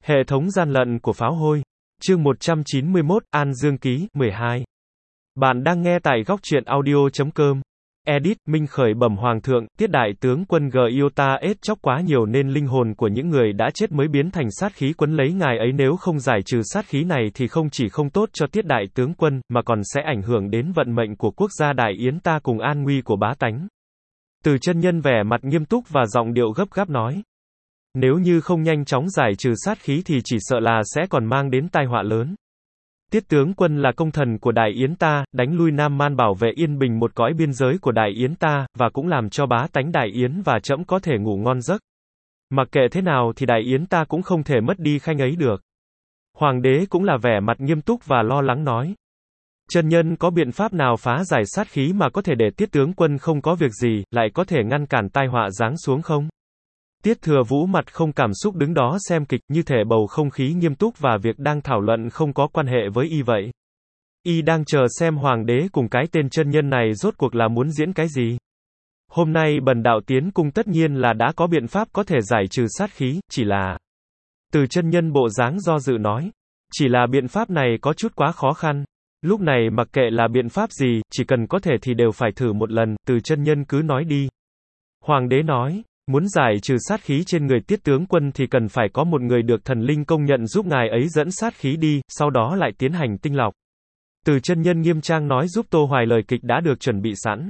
Hệ thống gian lận của pháo hôi. Chương 191, An Dương Ký, 12. Bạn đang nghe tại góc truyện audio.com. Edit, Minh khởi bẩm Hoàng thượng, Tiết đại tướng quân Giota ết chóc quá nhiều nên linh hồn của những người đã chết mới biến thành sát khí quấn lấy ngài ấy, nếu không giải trừ sát khí này thì không chỉ không tốt cho Tiết đại tướng quân, mà còn sẽ ảnh hưởng đến vận mệnh của quốc gia Đại Yến ta cùng an nguy của bá tánh. Từ chân nhân vẻ mặt nghiêm túc và giọng điệu gấp gáp nói. Nếu như không nhanh chóng giải trừ sát khí thì chỉ sợ là sẽ còn mang đến tai họa lớn. Tiết tướng quân là công thần của Đại Yến ta, đánh lui Nam Man, bảo vệ yên bình một cõi biên giới của Đại Yến ta, và cũng làm cho bá tánh Đại Yến và trẫm có thể ngủ ngon giấc. Mặc kệ thế nào thì Đại Yến ta cũng không thể mất đi khanh ấy được. Hoàng đế cũng là vẻ mặt nghiêm túc và lo lắng nói. Chân nhân có biện pháp nào phá giải sát khí mà có thể để Tiết tướng quân không có việc gì, lại có thể ngăn cản tai họa giáng xuống không? Tiết Thừa Vũ mặt không cảm xúc đứng đó xem kịch, như thể bầu không khí nghiêm túc và việc đang thảo luận không có quan hệ với y vậy. Y đang chờ xem hoàng đế cùng cái tên chân nhân này rốt cuộc là muốn diễn cái gì. Hôm nay bần đạo tiến cung tất nhiên là đã có biện pháp có thể giải trừ sát khí, chỉ là... Từ chân nhân bộ dáng do dự nói. Chỉ là biện pháp này có chút quá khó khăn. Lúc này mặc kệ là biện pháp gì, chỉ cần có thể thì đều phải thử một lần, từ chân nhân cứ nói đi. Hoàng đế nói. Muốn giải trừ sát khí trên người Tiết tướng quân thì cần phải có một người được thần linh công nhận giúp ngài ấy dẫn sát khí đi, sau đó lại tiến hành tinh lọc. Từ chân nhân nghiêm trang nói giúp Tô Hoài lời kịch đã được chuẩn bị sẵn.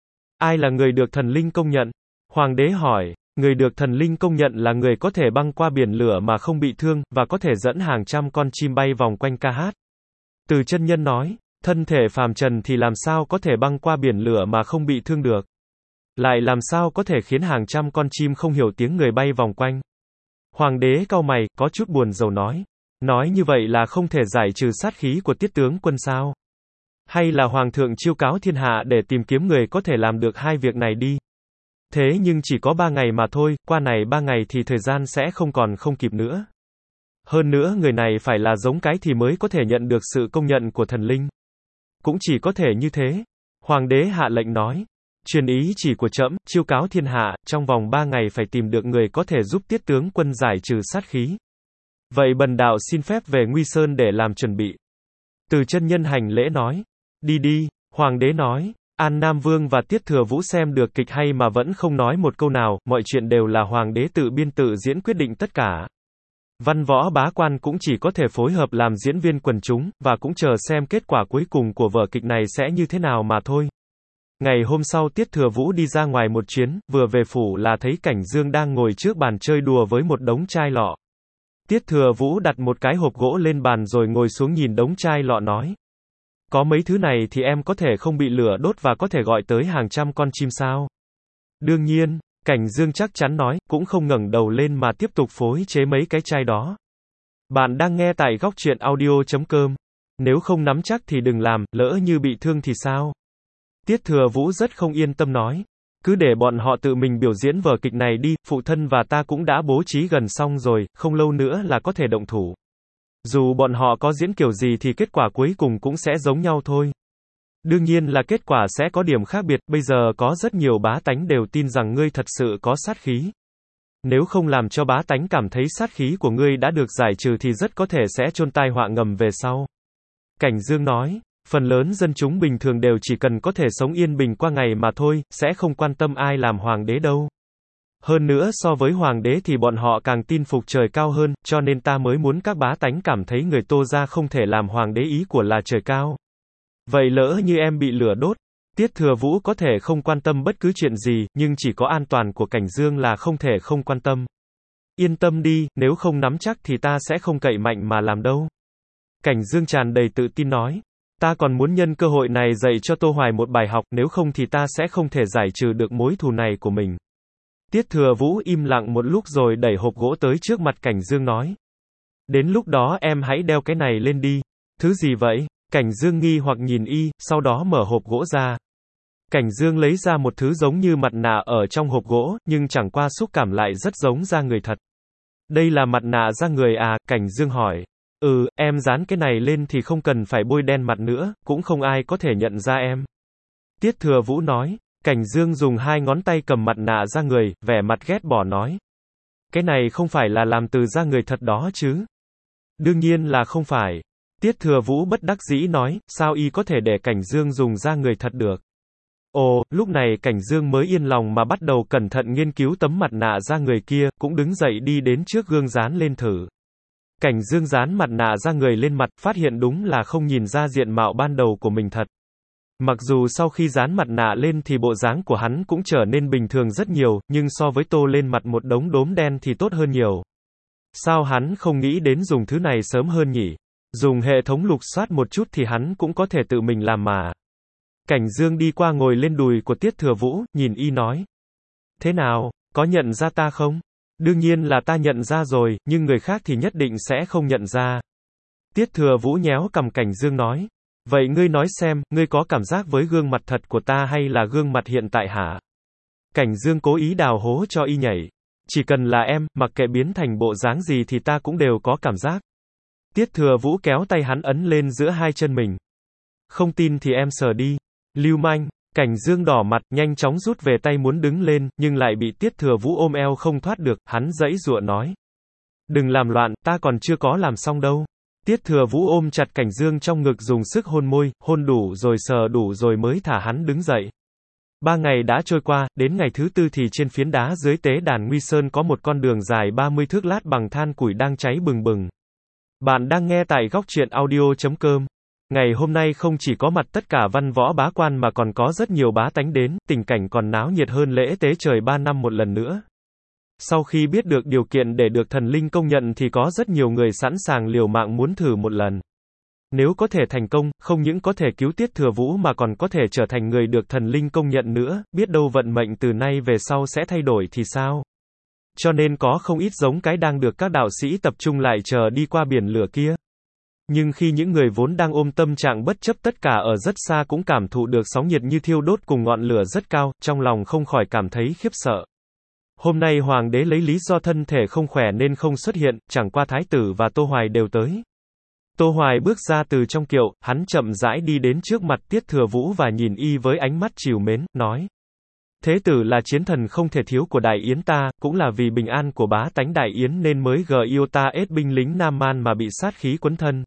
Ai là người được thần linh công nhận? Hoàng đế hỏi. Người được thần linh công nhận là người có thể băng qua biển lửa mà không bị thương, và có thể dẫn hàng trăm con chim bay vòng quanh ca hát. Từ chân nhân nói. Thân thể phàm trần thì làm sao có thể băng qua biển lửa mà không bị thương được? Lại làm sao có thể khiến hàng trăm con chim không hiểu tiếng người bay vòng quanh? Hoàng đế cau mày, có chút buồn rầu nói. Nói như vậy là không thể giải trừ sát khí của Tiết tướng quân sao? Hay là Hoàng thượng chiêu cáo thiên hạ để tìm kiếm người có thể làm được hai việc này đi? Thế nhưng chỉ có 3 ngày mà thôi, qua này 3 ngày thì thời gian sẽ không kịp nữa. Hơn nữa người này phải là giống cái thì mới có thể nhận được sự công nhận của thần linh. Cũng chỉ có thể như thế. Hoàng đế hạ lệnh nói. Truyền ý chỉ của trẫm, chiêu cáo thiên hạ, trong vòng 3 ngày phải tìm được người có thể giúp Tiết tướng quân giải trừ sát khí. Vậy bần đạo xin phép về Nguy Sơn để làm chuẩn bị. Từ chân nhân hành lễ nói. Đi đi, hoàng đế nói. An Nam Vương và Tiết Thừa Vũ xem được kịch hay mà vẫn không nói một câu nào, mọi chuyện đều là hoàng đế tự biên tự diễn quyết định tất cả. Văn võ bá quan cũng chỉ có thể phối hợp làm diễn viên quần chúng, và cũng chờ xem kết quả cuối cùng của vở kịch này sẽ như thế nào mà thôi. Ngày hôm sau Tiết Thừa Vũ đi ra ngoài một chuyến, vừa về phủ là thấy Cảnh Dương đang ngồi trước bàn chơi đùa với một đống chai lọ. Tiết Thừa Vũ đặt một cái hộp gỗ lên bàn rồi ngồi xuống nhìn đống chai lọ nói. Có mấy thứ này thì em có thể không bị lửa đốt và có thể gọi tới hàng trăm con chim sao? Đương nhiên, Cảnh Dương chắc chắn nói, cũng không ngẩng đầu lên mà tiếp tục phối chế mấy cái chai đó. Bạn đang nghe tại góc truyện audio.com. Nếu không nắm chắc thì đừng làm, lỡ như bị thương thì sao? Tiết Thừa Vũ rất không yên tâm nói. Cứ để bọn họ tự mình biểu diễn vở kịch này đi, phụ thân và ta cũng đã bố trí gần xong rồi, không lâu nữa là có thể động thủ. Dù bọn họ có diễn kiểu gì thì kết quả cuối cùng cũng sẽ giống nhau thôi. Đương nhiên là kết quả sẽ có điểm khác biệt, bây giờ có rất nhiều bá tánh đều tin rằng ngươi thật sự có sát khí. Nếu không làm cho bá tánh cảm thấy sát khí của ngươi đã được giải trừ thì rất có thể sẽ chôn tai họa ngầm về sau. Cảnh Dương nói. Phần lớn dân chúng bình thường đều chỉ cần có thể sống yên bình qua ngày mà thôi, sẽ không quan tâm ai làm hoàng đế đâu. Hơn nữa so với hoàng đế thì bọn họ càng tin phục trời cao hơn, cho nên ta mới muốn các bá tánh cảm thấy người Tô gia không thể làm hoàng đế, ý của là trời cao. Vậy lỡ như em bị lửa đốt, Tiết Thừa Vũ có thể không quan tâm bất cứ chuyện gì, nhưng chỉ có an toàn của Cảnh Dương là không thể không quan tâm. Yên tâm đi, nếu không nắm chắc thì ta sẽ không cậy mạnh mà làm đâu. Cảnh Dương tràn đầy tự tin nói. Ta còn muốn nhân cơ hội này dạy cho Tô Hoài một bài học, nếu không thì ta sẽ không thể giải trừ được mối thù này của mình. Tiết Thừa Vũ im lặng một lúc rồi đẩy hộp gỗ tới trước mặt Cảnh Dương nói. Đến lúc đó em hãy đeo cái này lên đi. Thứ gì vậy? Cảnh Dương nghi hoặc nhìn y, sau đó mở hộp gỗ ra. Cảnh Dương lấy ra một thứ giống như mặt nạ ở trong hộp gỗ, nhưng chẳng qua xúc cảm lại rất giống da người thật. Đây là mặt nạ da người à? Cảnh Dương hỏi. Em dán cái này lên thì không cần phải bôi đen mặt nữa, cũng không ai có thể nhận ra em. Tiết Thừa Vũ nói. Cảnh Dương dùng 2 ngón tay cầm mặt nạ da người, vẻ mặt ghét bỏ nói. Cái này không phải là làm từ da người thật đó chứ? Đương nhiên là không phải. Tiết Thừa Vũ bất đắc dĩ nói, sao y có thể để Cảnh Dương dùng da người thật được? Ồ, lúc này Cảnh Dương mới yên lòng mà bắt đầu cẩn thận nghiên cứu tấm mặt nạ da người kia, cũng đứng dậy đi đến trước gương dán lên thử. Cảnh Dương dán mặt nạ da người lên mặt, phát hiện đúng là không nhìn ra diện mạo ban đầu của mình thật. Mặc dù sau khi dán mặt nạ lên thì bộ dáng của hắn cũng trở nên bình thường rất nhiều, nhưng so với tô lên mặt một đống đốm đen thì tốt hơn nhiều. Sao hắn không nghĩ đến dùng thứ này sớm hơn nhỉ? Dùng hệ thống lục soát một chút thì hắn cũng có thể tự mình làm mà. Cảnh Dương đi qua ngồi lên đùi của Tiết Thừa Vũ, nhìn y nói. Thế nào, có nhận ra ta không? Đương nhiên là ta nhận ra rồi, nhưng người khác thì nhất định sẽ không nhận ra. Tiết Thừa Vũ nhéo cằm Cảnh Dương nói. Vậy ngươi nói xem, ngươi có cảm giác với gương mặt thật của ta hay là gương mặt hiện tại hả? Cảnh Dương cố ý đào hố cho y nhảy. Chỉ cần là em, mặc kệ biến thành bộ dáng gì thì ta cũng đều có cảm giác. Tiết Thừa Vũ kéo tay hắn ấn lên giữa hai chân mình. Không tin thì em sờ đi. Lưu manh. Cảnh Dương đỏ mặt, nhanh chóng rút về tay muốn đứng lên, nhưng lại bị Tiết Thừa Vũ ôm eo không thoát được, hắn giãy giụa nói. Đừng làm loạn, ta còn chưa có làm xong đâu. Tiết Thừa Vũ ôm chặt Cảnh Dương trong ngực dùng sức hôn môi, hôn đủ rồi sờ đủ rồi mới thả hắn đứng dậy. 3 ngày đã trôi qua, đến ngày thứ 4 thì trên phiến đá dưới tế đàn Nguy Sơn có một con đường dài 30 thước lát bằng than củi đang cháy bừng bừng. Bạn đang nghe tại góc truyện audio.com. Ngày hôm nay không chỉ có mặt tất cả văn võ bá quan mà còn có rất nhiều bá tánh đến, tình cảnh còn náo nhiệt hơn lễ tế trời 3 năm một lần nữa. Sau khi biết được điều kiện để được thần linh công nhận thì có rất nhiều người sẵn sàng liều mạng muốn thử một lần. Nếu có thể thành công, không những có thể cứu Tiết Thừa Vũ mà còn có thể trở thành người được thần linh công nhận nữa, biết đâu vận mệnh từ nay về sau sẽ thay đổi thì sao? Cho nên có không ít giống cái đang được các đạo sĩ tập trung lại chờ đi qua biển lửa kia. Nhưng khi những người vốn đang ôm tâm trạng bất chấp tất cả ở rất xa cũng cảm thụ được sóng nhiệt như thiêu đốt cùng ngọn lửa rất cao, trong lòng không khỏi cảm thấy khiếp sợ. Hôm nay Hoàng đế lấy lý do thân thể không khỏe nên không xuất hiện, chẳng qua Thái tử và Tô Hoài đều tới. Tô Hoài bước ra từ trong kiệu, hắn chậm rãi đi đến trước mặt Tiết Thừa Vũ và nhìn y với ánh mắt trìu mến, nói. Thế tử là chiến thần không thể thiếu của Đại Yến ta, cũng là vì bình an của bá tánh Đại Yến nên mới yêu ta ết binh lính Nam Man mà bị sát khí quấn thân.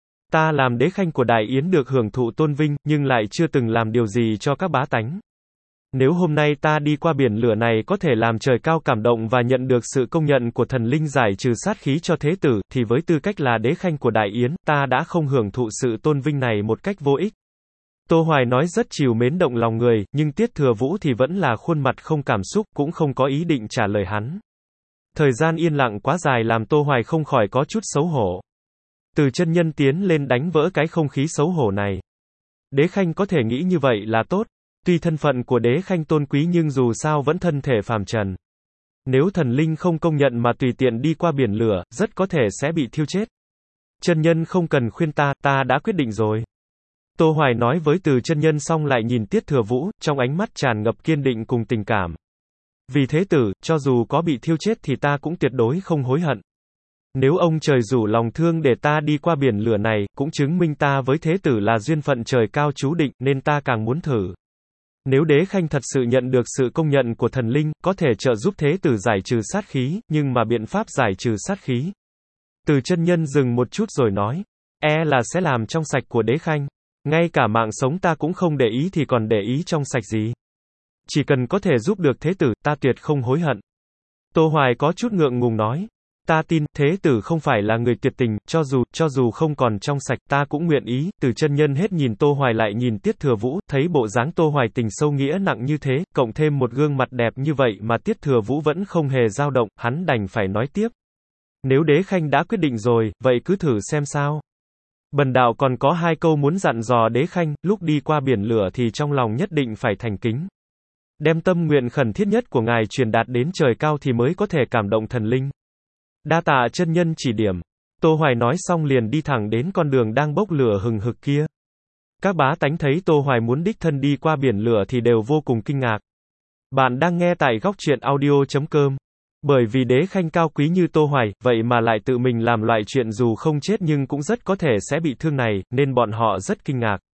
Ta làm đế khanh của Đại Yến được hưởng thụ tôn vinh, nhưng lại chưa từng làm điều gì cho các bá tánh. Nếu hôm nay ta đi qua biển lửa này có thể làm trời cao cảm động và nhận được sự công nhận của thần linh giải trừ sát khí cho thế tử, thì với tư cách là đế khanh của Đại Yến, ta đã không hưởng thụ sự tôn vinh này một cách vô ích. Tô Hoài nói rất trìu mến động lòng người, nhưng Tiết Thừa Vũ thì vẫn là khuôn mặt không cảm xúc, cũng không có ý định trả lời hắn. Thời gian yên lặng quá dài làm Tô Hoài không khỏi có chút xấu hổ. Từ chân nhân tiến lên đánh vỡ cái không khí xấu hổ này. Đế khanh có thể nghĩ như vậy là tốt. Tuy thân phận của đế khanh tôn quý nhưng dù sao vẫn thân thể phàm trần. Nếu thần linh không công nhận mà tùy tiện đi qua biển lửa, rất có thể sẽ bị thiêu chết. Chân nhân không cần khuyên ta, ta đã quyết định rồi. Tô Hoài nói với Từ chân nhân xong lại nhìn Tiết Thừa Vũ, trong ánh mắt tràn ngập kiên định cùng tình cảm. Vì thế tử, cho dù có bị thiêu chết thì ta cũng tuyệt đối không hối hận. Nếu ông trời rủ lòng thương để ta đi qua biển lửa này, cũng chứng minh ta với thế tử là duyên phận trời cao chú định, nên ta càng muốn thử. Nếu đế khanh thật sự nhận được sự công nhận của thần linh, có thể trợ giúp thế tử giải trừ sát khí, nhưng mà biện pháp giải trừ sát khí. Từ chân nhân dừng một chút rồi nói, là sẽ làm trong sạch của đế khanh. Ngay cả mạng sống ta cũng không để ý thì còn để ý trong sạch gì. Chỉ cần có thể giúp được thế tử, ta tuyệt không hối hận. Tô Hoài có chút ngượng ngùng nói. Ta tin, thế tử không phải là người tuyệt tình, cho dù không còn trong sạch, ta cũng nguyện ý. Từ chân nhân hết nhìn Tô Hoài lại nhìn Tiết Thừa Vũ, thấy bộ dáng Tô Hoài tình sâu nghĩa nặng như thế, cộng thêm một gương mặt đẹp như vậy mà Tiết Thừa Vũ vẫn không hề dao động, hắn đành phải nói tiếp. Nếu đế khanh đã quyết định rồi, vậy cứ thử xem sao. Bần đạo còn có 2 câu muốn dặn dò đế khanh, lúc đi qua biển lửa thì trong lòng nhất định phải thành kính. Đem tâm nguyện khẩn thiết nhất của ngài truyền đạt đến trời cao thì mới có thể cảm động thần linh. Đa tạ chân nhân chỉ điểm. Tô Hoài nói xong liền đi thẳng đến con đường đang bốc lửa hừng hực kia. Các bá tánh thấy Tô Hoài muốn đích thân đi qua biển lửa thì đều vô cùng kinh ngạc. Bạn đang nghe tại góc truyện audio.com. Bởi vì đế khanh cao quý như Tô Hoài, vậy mà lại tự mình làm loại chuyện dù không chết nhưng cũng rất có thể sẽ bị thương này, nên bọn họ rất kinh ngạc.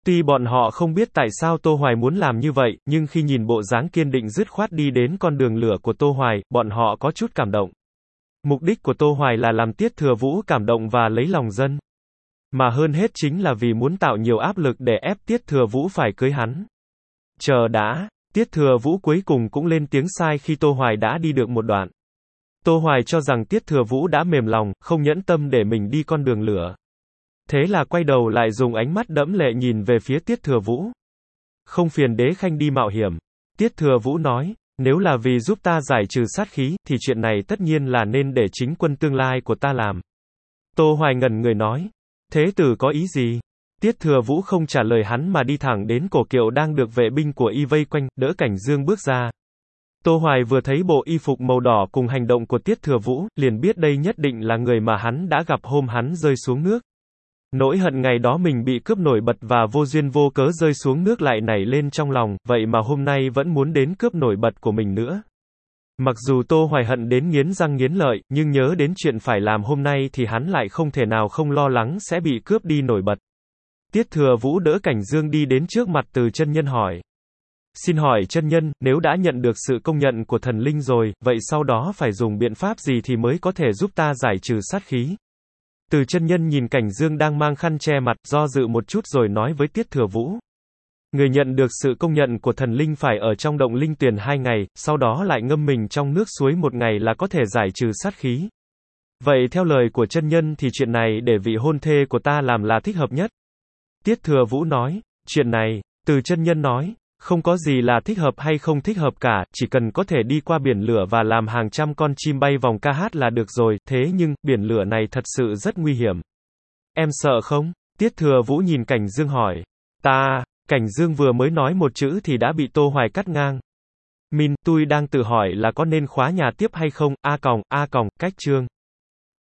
Tuy bọn họ không biết tại sao Tô Hoài muốn làm như vậy, nhưng khi nhìn bộ dáng kiên định dứt khoát đi đến con đường lửa của Tô Hoài, bọn họ có chút cảm động. Mục đích của Tô Hoài là làm Tiết Thừa Vũ cảm động và lấy lòng dân. Mà hơn hết chính là vì muốn tạo nhiều áp lực để ép Tiết Thừa Vũ phải cưới hắn. Chờ đã, Tiết Thừa Vũ cuối cùng cũng lên tiếng sai khi Tô Hoài đã đi được một đoạn. Tô Hoài cho rằng Tiết Thừa Vũ đã mềm lòng, không nhẫn tâm để mình đi con đường lửa. Thế là quay đầu lại dùng ánh mắt đẫm lệ nhìn về phía Tiết Thừa Vũ. Không phiền đế khanh đi mạo hiểm. Tiết Thừa Vũ nói, nếu là vì giúp ta giải trừ sát khí, thì chuyện này tất nhiên là nên để chính quân tương lai của ta làm. Tô Hoài ngẩn người nói, thế tử có ý gì? Tiết Thừa Vũ không trả lời hắn mà đi thẳng đến cổ kiệu đang được vệ binh của y vây quanh, đỡ Cảnh Dương bước ra. Tô Hoài vừa thấy bộ y phục màu đỏ cùng hành động của Tiết Thừa Vũ, liền biết đây nhất định là người mà hắn đã gặp hôm hắn rơi xuống nước. Nỗi hận ngày đó mình bị cướp nổi bật và vô duyên vô cớ rơi xuống nước lại nảy lên trong lòng, vậy mà hôm nay vẫn muốn đến cướp nổi bật của mình nữa. Mặc dù Tô Hoài hận đến nghiến răng nghiến lợi, nhưng nhớ đến chuyện phải làm hôm nay thì hắn lại không thể nào không lo lắng sẽ bị cướp đi nổi bật. Tiết Thừa Vũ đỡ Cảnh Dương đi đến trước mặt Từ chân nhân hỏi. Xin hỏi chân nhân, nếu đã nhận được sự công nhận của thần linh rồi, vậy sau đó phải dùng biện pháp gì thì mới có thể giúp ta giải trừ sát khí? Từ chân nhân nhìn Cảnh Dương đang mang khăn che mặt, do dự một chút rồi nói với Tiết Thừa Vũ. Người nhận được sự công nhận của thần linh phải ở trong động linh tuyền 2 ngày, sau đó lại ngâm mình trong nước suối 1 ngày là có thể giải trừ sát khí. Vậy theo lời của chân nhân thì chuyện này để vị hôn thê của ta làm là thích hợp nhất. Tiết Thừa Vũ nói, chuyện này, Từ chân nhân nói, không có gì là thích hợp hay không thích hợp cả, chỉ cần có thể đi qua biển lửa và làm hàng trăm con chim bay vòng ca hát là được rồi, thế nhưng, biển lửa này thật sự rất nguy hiểm. Em sợ không? Tiết Thừa Vũ nhìn Cảnh Dương hỏi. Cảnh Dương vừa mới nói một chữ thì đã bị Tô Hoài cắt ngang. Tôi đang tự hỏi là có nên khóa nhà tiếp hay không, cách chương.